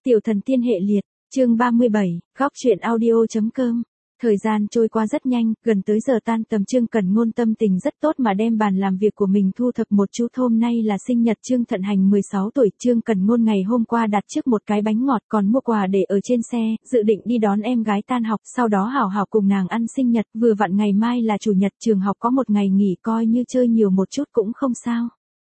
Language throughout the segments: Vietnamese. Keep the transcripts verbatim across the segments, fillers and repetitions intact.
Tiểu thần tiên hệ liệt, chương ba mươi bảy, góc truyện audio.com. Thời gian trôi qua rất nhanh, gần tới giờ tan tầm Trương Cẩn Ngôn tâm tình rất tốt mà đem bàn làm việc của mình thu thập một chút. Hôm nay là sinh nhật Trương Thận Hành mười sáu tuổi, Trương Cẩn Ngôn ngày hôm qua đặt trước một cái bánh ngọt còn mua quà để ở trên xe, dự định đi đón em gái tan học, sau đó hảo hảo cùng nàng ăn sinh nhật, vừa vặn ngày mai là chủ nhật, trường học có một ngày nghỉ, coi như chơi nhiều một chút cũng không sao.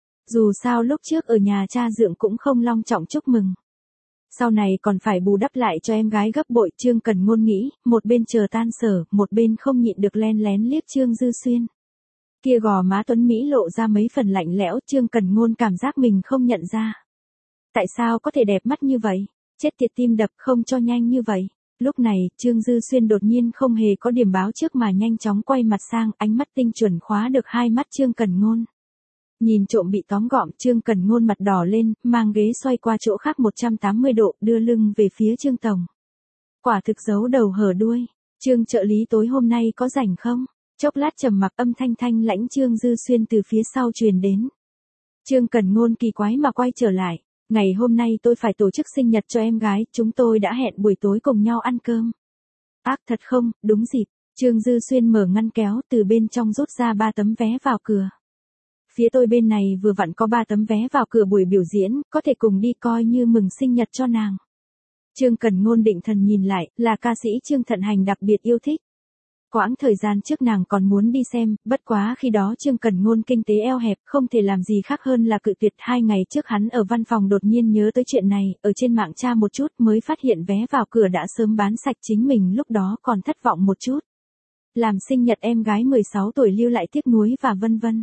Dù sao lúc trước ở nhà cha dượng cũng không long trọng chúc mừng. Sau này còn phải bù đắp lại cho em gái gấp bội, Trương Cẩn Ngôn nghĩ, một bên chờ tan sở, một bên không nhịn được len lén liếc Trương Dư Xuyên. Kia gò má tuấn Mỹ lộ ra mấy phần lạnh lẽo, Trương Cẩn Ngôn cảm giác mình không nhận ra. Tại sao có thể đẹp mắt như vậy? Chết tiệt, tim đập không cho nhanh như vậy. Lúc này, Trương Dư Xuyên đột nhiên không hề có điểm báo trước mà nhanh chóng quay mặt sang, ánh mắt tinh chuẩn khóa được hai mắt Trương Cẩn Ngôn. Nhìn trộm bị tóm gọn, Trương Cẩn Ngôn mặt đỏ lên, mang ghế xoay qua chỗ khác một trăm tám mươi độ, đưa lưng về phía Trương tổng. Quả thực giấu đầu hở đuôi. Trương trợ lý tối hôm nay có rảnh không? Chốc lát trầm mặc, âm thanh thanh lãnh Trương Dư Xuyên từ phía sau truyền đến. Trương Cẩn Ngôn kỳ quái mà quay trở lại. Ngày hôm nay tôi phải tổ chức sinh nhật cho em gái, chúng tôi đã hẹn buổi tối cùng nhau ăn cơm. Ác thật không, đúng dịp. Trương Dư Xuyên mở ngăn kéo, từ bên trong rút ra ba tấm vé vào cửa. Phía tôi bên này vừa vặn có ba tấm vé vào cửa buổi biểu diễn, có thể cùng đi coi như mừng sinh nhật cho nàng. Trương Cẩn Ngôn định thần nhìn lại, là ca sĩ Trương Thận Hành đặc biệt yêu thích. Quãng thời gian trước nàng còn muốn đi xem, bất quá khi đó Trương Cẩn Ngôn kinh tế eo hẹp, không thể làm gì khác hơn là cự tuyệt. Hai ngày trước hắn ở văn phòng đột nhiên nhớ tới chuyện này, ở trên mạng tra một chút mới phát hiện vé vào cửa đã sớm bán sạch, chính mình lúc đó còn thất vọng một chút. Làm sinh nhật em gái mười sáu tuổi lưu lại tiếc nuối và vân vân.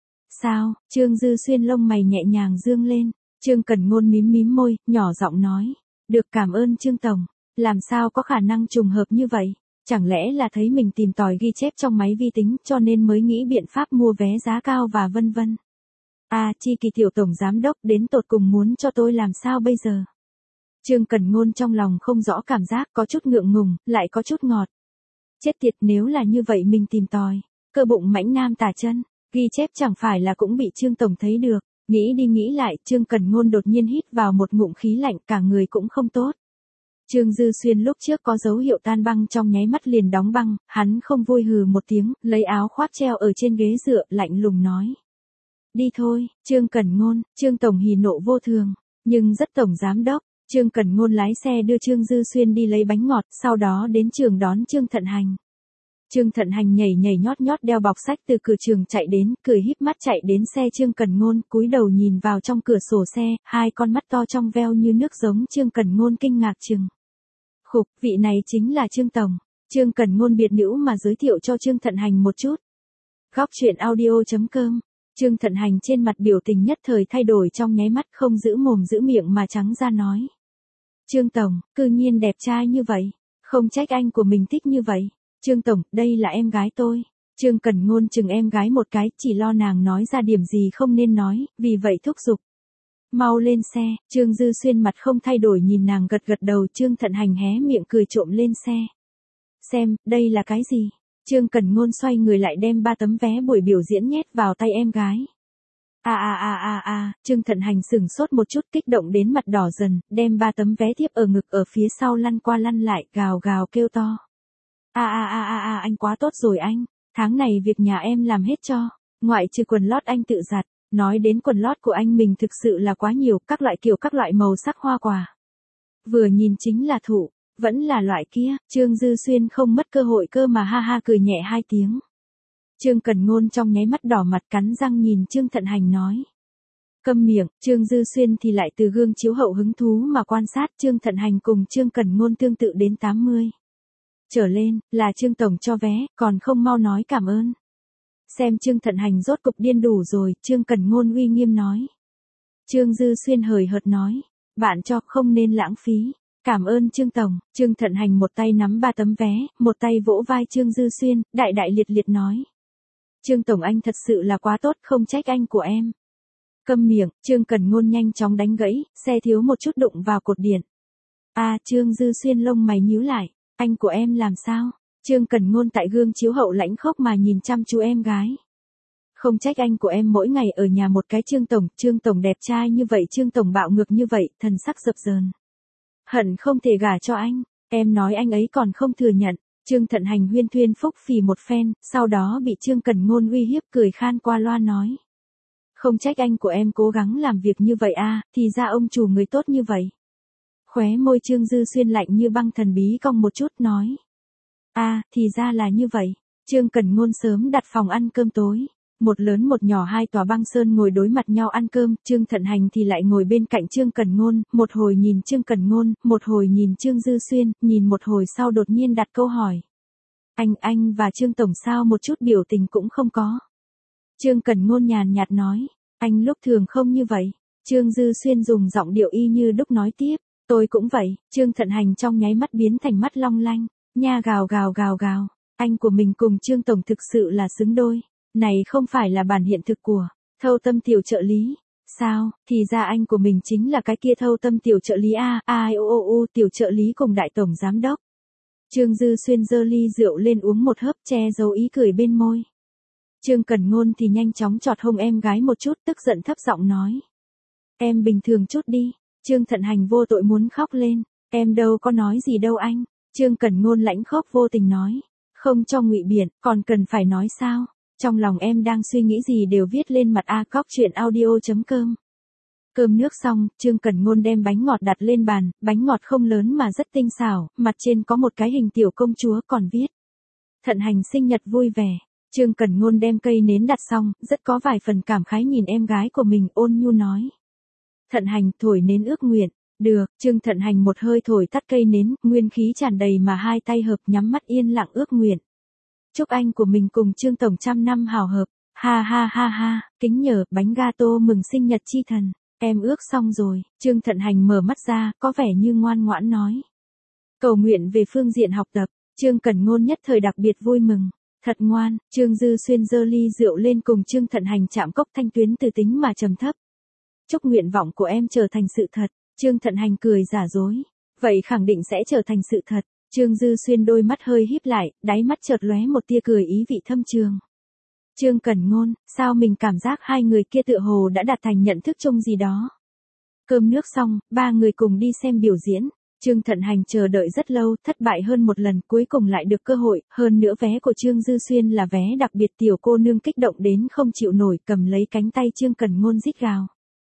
Sao? Trương Dư Xuyên lông mày nhẹ nhàng dương lên. Trương Cẩn Ngôn mím mím môi, nhỏ giọng nói. Được, cảm ơn Trương tổng. Làm sao có khả năng trùng hợp như vậy? Chẳng lẽ là thấy mình tìm tòi ghi chép trong máy vi tính cho nên mới nghĩ biện pháp mua vé giá cao và vân vân. À, Chi Kỳ tiểu tổng giám đốc đến tột cùng muốn cho tôi làm sao bây giờ? Trương Cẩn Ngôn trong lòng không rõ cảm giác, có chút ngượng ngùng, lại có chút ngọt. Chết tiệt, nếu là như vậy mình tìm tòi. Cơ bụng mãnh nam tả chân. Ghi chép chẳng phải là cũng bị Trương tổng thấy được. Nghĩ đi nghĩ lại, Trương Cẩn Ngôn đột nhiên hít vào một ngụm khí lạnh, cả người cũng không tốt. Trương Dư Xuyên lúc trước có dấu hiệu tan băng trong nháy mắt liền đóng băng, hắn không vui hừ một tiếng, lấy áo khoác treo ở trên ghế dựa, lạnh lùng nói. Đi thôi. Trương Cẩn Ngôn. Trương tổng hỉ nộ vô thường, nhưng rất tổng giám đốc. Trương Cẩn Ngôn lái xe đưa Trương Dư Xuyên đi lấy bánh ngọt, sau đó đến trường đón Trương Thận Hành. Trương Thận Hành nhảy nhảy nhót nhót đeo bọc sách từ cửa trường chạy đến, cười híp mắt chạy đến xe Trương Cẩn Ngôn, cúi đầu nhìn vào trong cửa sổ xe, hai con mắt to trong veo như nước giống Trương Cẩn Ngôn kinh ngạc chừng. Khục, vị này chính là Trương tổng. Trương Cẩn Ngôn biệt nữ mà giới thiệu cho Trương Thận Hành một chút. Góc truyện audio.com. Trương Thận Hành trên mặt biểu tình nhất thời thay đổi trong nháy mắt, không giữ mồm giữ miệng mà trắng ra nói. Trương tổng, cư nhiên đẹp trai như vậy, không trách anh của mình thích như vậy. Trương tổng, đây là em gái tôi. Trương Cẩn Ngôn chừng em gái một cái, chỉ lo nàng nói ra điểm gì không nên nói, vì vậy thúc giục. Mau lên xe. Trương Dư Xuyên mặt không thay đổi nhìn nàng gật gật đầu. Trương Thận Hành hé miệng cười trộm lên xe. Xem, đây là cái gì? Trương Cẩn Ngôn xoay người lại đem ba tấm vé buổi biểu diễn nhét vào tay em gái. À à à à à, Trương Thận Hành sửng sốt một chút, kích động đến mặt đỏ dần, đem ba tấm vé tiếp ở ngực ở phía sau lăn qua lăn lại, gào gào kêu to. À à à à à, anh quá tốt rồi anh, tháng này việc nhà em làm hết cho, ngoại trừ quần lót anh tự giặt. Nói đến quần lót của anh mình thực sự là quá nhiều, các loại kiểu các loại màu sắc hoa quả. Vừa nhìn chính là thụ, vẫn là loại kia. Trương Dư Xuyên không mất cơ hội cơ mà ha ha cười nhẹ hai tiếng. Trương Cẩn Ngôn trong nháy mắt đỏ mặt cắn răng nhìn Trương Thận Hành nói. Câm miệng. Trương Dư Xuyên thì lại từ gương chiếu hậu hứng thú mà quan sát. Trương Thận Hành cùng Trương Cẩn Ngôn tương tự đến tám mươi trở lên, là Trương tổng cho vé, còn không mau nói cảm ơn. Xem Trương Thận Hành rốt cục điên đủ rồi, Trương Cẩn Ngôn uy nghiêm nói. Trương Dư Xuyên hời hợt nói, bạn cho không nên lãng phí. Cảm ơn Trương tổng. Trương Thận Hành một tay nắm ba tấm vé, một tay vỗ vai Trương Dư Xuyên, đại đại liệt liệt nói. Trương tổng, anh thật sự là quá tốt, không trách anh của em. Câm miệng. Trương Cẩn Ngôn nhanh chóng đánh gãy, xe thiếu một chút đụng vào cột điện. À, Trương Dư Xuyên lông mày nhíu lại, anh của em làm sao? Trương Cẩn Ngôn tại gương chiếu hậu lãnh khốc mà nhìn chăm chú em gái. Không trách anh của em mỗi ngày ở nhà một cái Trương tổng, Trương tổng đẹp trai như vậy, Trương tổng bạo ngược như vậy, thần sắc dập dờn. Hận không thể gả cho anh, em nói anh ấy còn không thừa nhận. Trương Thận Hành huyên thuyên phúc phì một phen, sau đó bị Trương Cẩn Ngôn uy hiếp cười khan qua loa nói. Không trách anh của em cố gắng làm việc như vậy a, thì ra ông chủ người tốt như vậy. Khóe môi Trương Dư Xuyên lạnh như băng thần bí cong một chút nói. A, thì ra là như vậy. Trương Cẩn Ngôn sớm đặt phòng ăn cơm tối. Một lớn một nhỏ hai tòa băng sơn ngồi đối mặt nhau ăn cơm, Trương Thận Hành thì lại ngồi bên cạnh Trương Cẩn Ngôn, một hồi nhìn Trương Cẩn Ngôn, một hồi nhìn Trương Dư Xuyên, nhìn một hồi sau đột nhiên đặt câu hỏi. Anh, anh và Trương Tổng sao một chút biểu tình cũng không có. Trương Cẩn Ngôn nhàn nhạt nói, anh lúc thường không như vậy. Trương Dư Xuyên dùng giọng điệu y như đúc nói tiếp, tôi cũng vậy. Trương Thận Hành trong nháy mắt biến thành mắt long lanh, nha gào gào gào gào, anh của mình cùng Trương Tổng thực sự là xứng đôi. Này không phải là bản hiện thực của Thâu Tâm tiểu trợ lý, sao, thì ra anh của mình chính là cái kia Thâu Tâm tiểu trợ lý a, ai ô ô ô tiểu trợ lý cùng đại tổng giám đốc. Trương Dư Xuyên giơ ly rượu lên uống một hớp che giấu ý cười bên môi. Trương Cẩn Ngôn thì nhanh chóng chọt hông em gái một chút tức giận thấp giọng nói. Em bình thường chút đi. Trương Thận Hành vô tội muốn khóc lên. Em đâu có nói gì đâu anh. Trương Cẩn Ngôn lãnh khóc vô tình nói. Không cho ngụy biện, còn cần phải nói sao? Trong lòng em đang suy nghĩ gì đều viết lên mặt a cóc chuyện audio chấm com. Cơm nước xong, Trương Cẩn Ngôn đem bánh ngọt đặt lên bàn, bánh ngọt không lớn mà rất tinh xảo, mặt trên có một cái hình tiểu công chúa còn viết. Thận Hành sinh nhật vui vẻ. Trương Cẩn Ngôn đem cây nến đặt xong, rất có vài phần cảm khái nhìn em gái của mình ôn nhu nói. Thận Hành thổi nến ước nguyện. Được, Trương Thận Hành một hơi thổi tắt cây nến, nguyên khí tràn đầy mà hai tay hợp nhắm mắt yên lặng ước nguyện. Chúc anh của mình cùng Trương Tổng trăm năm hào hợp. Ha ha ha ha, kính nhờ bánh gato mừng sinh nhật chi thần. Em ước xong rồi. Trương Thận Hành mở mắt ra, có vẻ như ngoan ngoãn nói. Cầu nguyện về phương diện học tập. Trương Cẩn Ngôn nhất thời đặc biệt vui mừng. Thật ngoan. Trương Dư Xuyên giơ ly rượu lên cùng Trương Thận Hành chạm cốc thanh tuyến từ tính mà trầm thấp. Chúc nguyện vọng của em trở thành sự thật. Trương Thận Hành cười giả dối. Vậy khẳng định sẽ trở thành sự thật. Trương Dư Xuyên đôi mắt hơi híp lại, đáy mắt chợt lóe một tia cười ý vị thâm trường. Trương Cẩn Ngôn, sao mình cảm giác hai người kia tựa hồ đã đạt thành nhận thức chung gì đó. Cơm nước xong, ba người cùng đi xem biểu diễn. Trương Thận Hành chờ đợi rất lâu, thất bại hơn một lần, cuối cùng lại được cơ hội, hơn nữa vé của Trương Dư Xuyên là vé đặc biệt, tiểu cô nương kích động đến không chịu nổi, cầm lấy cánh tay Trương Cẩn Ngôn rít gào.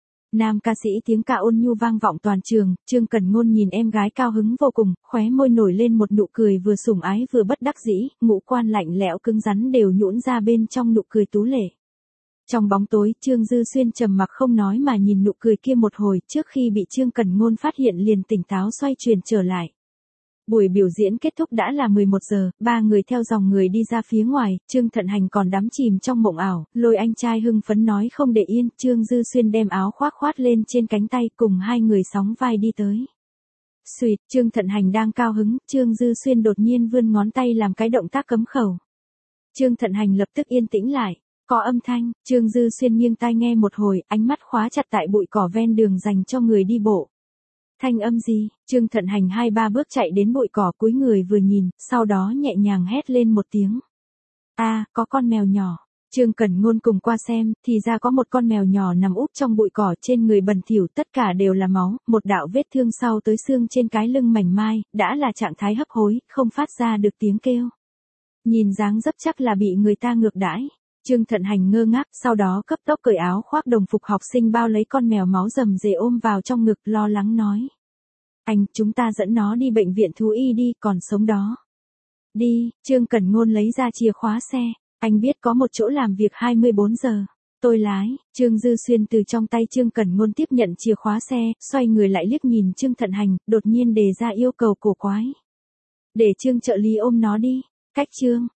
Nam ca sĩ tiếng ca ôn nhu vang vọng toàn trường, Trương Cẩn Ngôn nhìn em gái cao hứng vô cùng, khóe môi nổi lên một nụ cười vừa sủng ái vừa bất đắc dĩ, ngũ quan lạnh lẽo cứng rắn đều nhũn ra bên trong nụ cười tú lệ. Trong bóng tối, Trương Dư Xuyên trầm mặc không nói mà nhìn nụ cười kia một hồi, trước khi bị Trương Cẩn Ngôn phát hiện liền tỉnh táo xoay chuyển trở lại. Buổi biểu diễn kết thúc đã là mười một giờ, ba người theo dòng người đi ra phía ngoài, Trương Thận Hành còn đắm chìm trong mộng ảo, lôi anh trai hưng phấn nói không để yên, Trương Dư Xuyên đem áo khoác khoát lên trên cánh tay cùng hai người sóng vai đi tới. Xuyệt, Trương Thận Hành đang cao hứng, Trương Dư Xuyên đột nhiên vươn ngón tay làm cái động tác cấm khẩu. Trương Thận Hành lập tức yên tĩnh lại, có âm thanh, Trương Dư Xuyên nghiêng tai nghe một hồi, ánh mắt khóa chặt tại bụi cỏ ven đường dành cho người đi bộ. Thanh âm gì? Trương Thận Hành hai ba bước chạy đến bụi cỏ cúi người vừa nhìn, sau đó nhẹ nhàng hét lên một tiếng. A, à, có con mèo nhỏ. Trương Cẩn Ngôn cùng qua xem, thì ra có một con mèo nhỏ nằm úp trong bụi cỏ trên người bẩn thỉu, tất cả đều là máu, một đạo vết thương sau tới xương trên cái lưng mảnh mai, đã là trạng thái hấp hối, không phát ra được tiếng kêu. Nhìn dáng dấp chắc là bị người ta ngược đãi. Trương Thận Hành ngơ ngác, sau đó cấp tốc cởi áo khoác đồng phục học sinh bao lấy con mèo máu rầm rề ôm vào trong ngực, lo lắng nói. Anh, chúng ta dẫn nó đi bệnh viện thú y đi, còn sống đó. Đi, Trương Cẩn Ngôn lấy ra chìa khóa xe, anh biết có một chỗ làm việc hai mươi bốn giờ. Tôi lái, Trương Dư Xuyên từ trong tay Trương Cẩn Ngôn tiếp nhận chìa khóa xe, xoay người lại liếc nhìn Trương Thận Hành, đột nhiên đề ra yêu cầu cổ quái. Để Trương trợ lý ôm nó đi, cách Trương.